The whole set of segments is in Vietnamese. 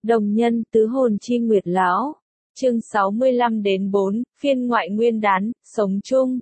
Đồng nhân tứ hồn chi nguyệt lão. Chương 65-4, phiên ngoại nguyên đán, sống chung.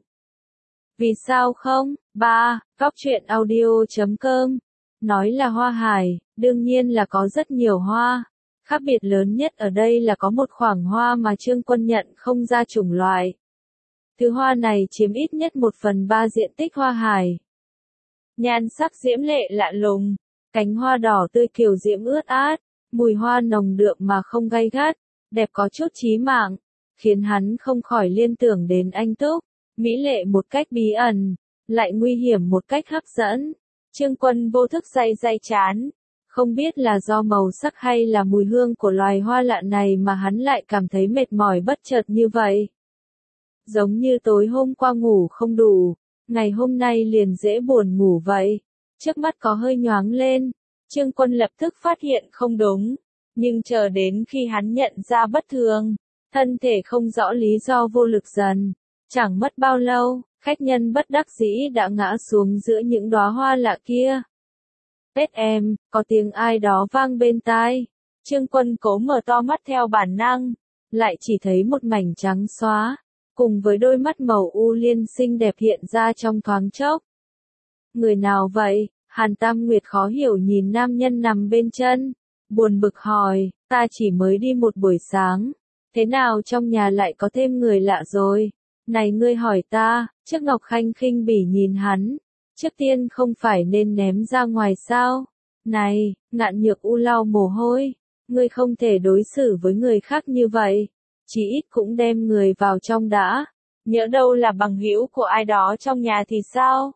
Vì sao không? 3. Góc truyện audio.com. Nói là hoa hải, đương nhiên là có rất nhiều hoa. Khác biệt lớn nhất ở đây là có một khoảng hoa mà Trương Quân nhận không ra chủng loại. Thứ hoa này chiếm ít nhất 1/3 diện tích hoa hải. Nhan sắc diễm lệ lạ lùng, cánh hoa đỏ tươi kiều diễm ướt át, mùi hoa nồng đượm mà không gay gắt, đẹp có chút chí mạng, khiến hắn không khỏi liên tưởng đến anh Túc, mỹ lệ một cách bí ẩn, lại nguy hiểm một cách hấp dẫn. Trương Quân vô thức day chán, không biết là do màu sắc hay là mùi hương của loài hoa lạ này mà hắn lại cảm thấy mệt mỏi bất chợt như vậy. Giống như tối hôm qua ngủ không đủ, ngày hôm nay liền dễ buồn ngủ vậy. Trước mắt có hơi nhoáng lên, Trương Quân lập tức phát hiện không đúng, nhưng chờ đến khi hắn nhận ra bất thường, thân thể không rõ lý do vô lực dần, chẳng mất bao lâu, khách nhân bất đắc dĩ đã ngã xuống giữa những đóa hoa lạ kia. Tết em, có tiếng ai đó vang bên tai. Trương Quân cố mở to mắt theo bản năng, lại chỉ thấy một mảnh trắng xóa, cùng với đôi mắt màu u liên xinh đẹp hiện ra trong thoáng chốc. Người nào vậy? Hàn Tam Nguyệt khó hiểu nhìn nam nhân nằm bên chân, buồn bực hỏi, ta chỉ mới đi một buổi sáng, thế nào trong nhà lại có thêm người lạ rồi? Này ngươi hỏi ta, trước Ngọc Khanh khinh bỉ nhìn hắn, trước tiên không phải nên ném ra ngoài sao? Này, Ngạn Nhược U lau mồ hôi, ngươi không thể đối xử với người khác như vậy, chỉ ít cũng đem người vào trong đã, nhỡ đâu là bằng hữu của ai đó trong nhà thì sao?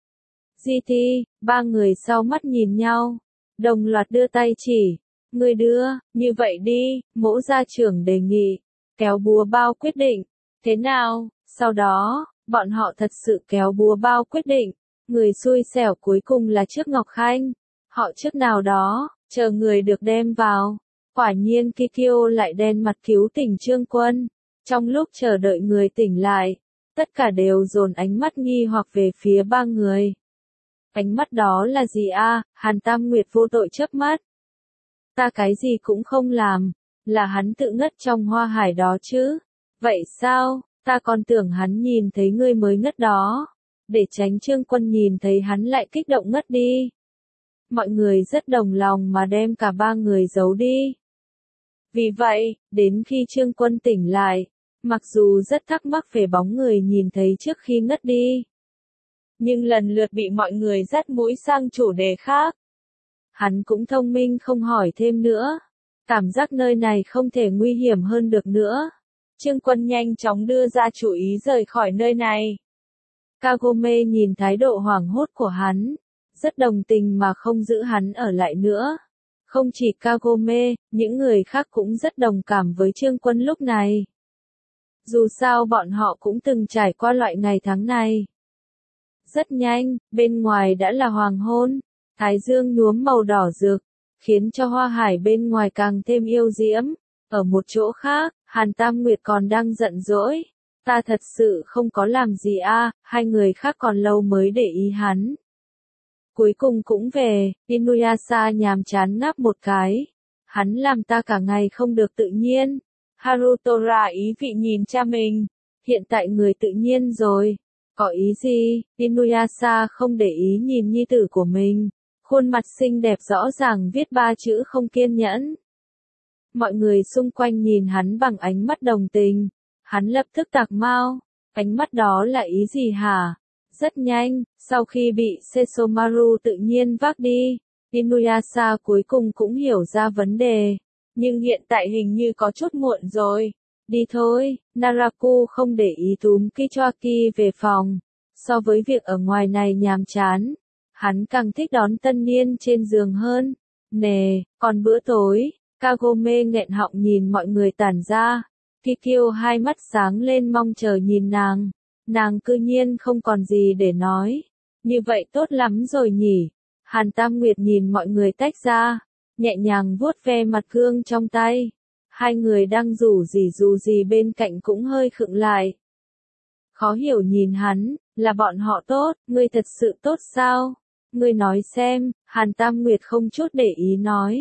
GT, ba người sau mắt nhìn nhau, đồng loạt đưa tay chỉ, ngươi đưa, như vậy đi, Mỗ gia trưởng đề nghị, kéo búa bao quyết định, thế nào? Sau đó, bọn họ thật sự kéo búa bao quyết định, người xui xẻo cuối cùng là trước Ngọc Khanh, họ trước nào đó, chờ người được đem vào, quả nhiên Kikyo lại đen mặt cứu tỉnh Trương Quân, trong lúc chờ đợi người tỉnh lại, tất cả đều dồn ánh mắt nghi hoặc về phía ba người. Ánh mắt đó là gì a? Hàn Tam Nguyệt vô tội chớp mắt. Ta cái gì cũng không làm, là hắn tự ngất trong hoa hải đó chứ. Vậy sao, ta còn tưởng hắn nhìn thấy ngươi mới ngất đó. Để tránh Trương Quân nhìn thấy hắn lại kích động ngất đi. Mọi người rất đồng lòng mà đem cả ba người giấu đi. Vì vậy, đến khi Trương Quân tỉnh lại, mặc dù rất thắc mắc về bóng người nhìn thấy trước khi ngất đi, nhưng lần lượt bị mọi người dắt mũi sang chủ đề khác. Hắn cũng thông minh không hỏi thêm nữa. Cảm giác nơi này không thể nguy hiểm hơn được nữa. Trương Quân nhanh chóng đưa ra chủ ý rời khỏi nơi này. Kagome nhìn thái độ hoảng hốt của hắn, rất đồng tình mà không giữ hắn ở lại nữa. Không chỉ Kagome, những người khác cũng rất đồng cảm với Trương Quân lúc này. Dù sao bọn họ cũng từng trải qua loại ngày tháng này. Rất nhanh, bên ngoài đã là hoàng hôn, thái dương nhuốm màu đỏ rực, khiến cho hoa hải bên ngoài càng thêm yêu diễm. Ở một chỗ khác, Hàn Tam Nguyệt còn đang giận dỗi. Ta thật sự không có làm gì a, hai người khác còn lâu mới để ý hắn. Cuối cùng cũng về, Inuyasha nhàm chán ngáp một cái. Hắn làm ta cả ngày không được tự nhiên. Harutora ý vị nhìn cha mình. Hiện tại người tự nhiên rồi. Có ý gì? Inuyasha không để ý nhìn nhi tử của mình. Khuôn mặt xinh đẹp rõ ràng viết ba chữ không kiên nhẫn. Mọi người xung quanh nhìn hắn bằng ánh mắt đồng tình. Hắn lập tức tạc mau. Ánh mắt đó là ý gì hả? Rất nhanh, sau khi bị Sesomaru tự nhiên vác đi, Inuyasha cuối cùng cũng hiểu ra vấn đề. Nhưng hiện tại hình như có chút muộn rồi. Đi thôi, Naraku không để ý túm Kichoaki về phòng. So với việc ở ngoài này nhàm chán, hắn càng thích đón tân niên trên giường hơn. Nè, còn bữa tối, Kagome nghẹn họng nhìn mọi người tản ra. Kikyo hai mắt sáng lên mong chờ nhìn nàng. Nàng cư nhiên không còn gì để nói. Như vậy tốt lắm rồi nhỉ. Hàn Tam Nguyệt nhìn mọi người tách ra, nhẹ nhàng vuốt ve mặt gương trong tay. Hai người đang rủ gì bên cạnh cũng hơi khựng lại. Khó hiểu nhìn hắn, là bọn họ tốt, ngươi thật sự tốt sao? Ngươi nói xem, Hàn Tam Nguyệt không chút để ý nói.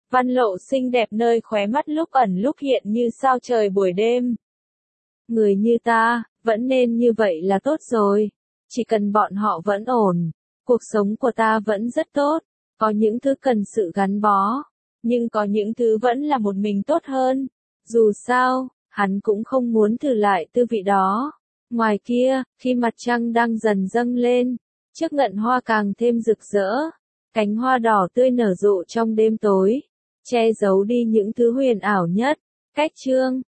Văn lộ xinh đẹp nơi khóe mắt lúc ẩn lúc hiện như sao trời buổi đêm. Người như ta, vẫn nên như vậy là tốt rồi. Chỉ cần bọn họ vẫn ổn, cuộc sống của ta vẫn rất tốt. Có những thứ cần sự gắn bó, nhưng có những thứ vẫn là một mình tốt hơn. Dù sao, hắn cũng không muốn thử lại tư vị đó. Ngoài kia, khi mặt trăng đang dần dâng lên, chiếc ngận hoa càng thêm rực rỡ. Cánh hoa đỏ tươi nở rộ trong đêm tối, che giấu đi những thứ huyền ảo nhất. Cách chương